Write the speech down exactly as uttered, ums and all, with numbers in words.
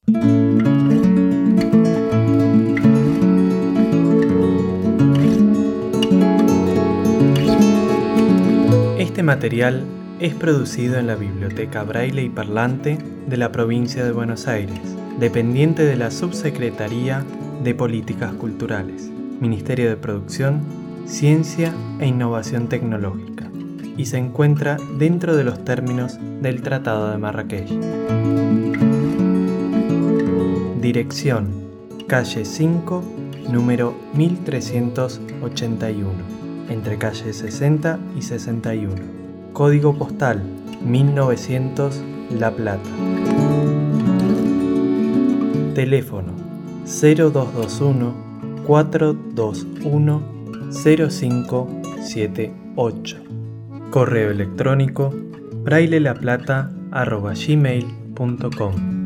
Este material es producido en la Biblioteca Braille y Parlante de la provincia de Buenos Aires, dependiente de la Subsecretaría de Políticas Culturales, Ministerio de Producción, Ciencia e Innovación Tecnológica, y se encuentra dentro de los términos del Tratado de Marrakech. Dirección: calle cinco, número mil trescientos ochenta y uno, entre calle sesenta y sesenta y uno. Código postal mil novecientos, La Plata. Teléfono cero dos dos uno, cuatro dos uno, cero cinco siete ocho. Correo electrónico braillelaplata arroba gmail punto com.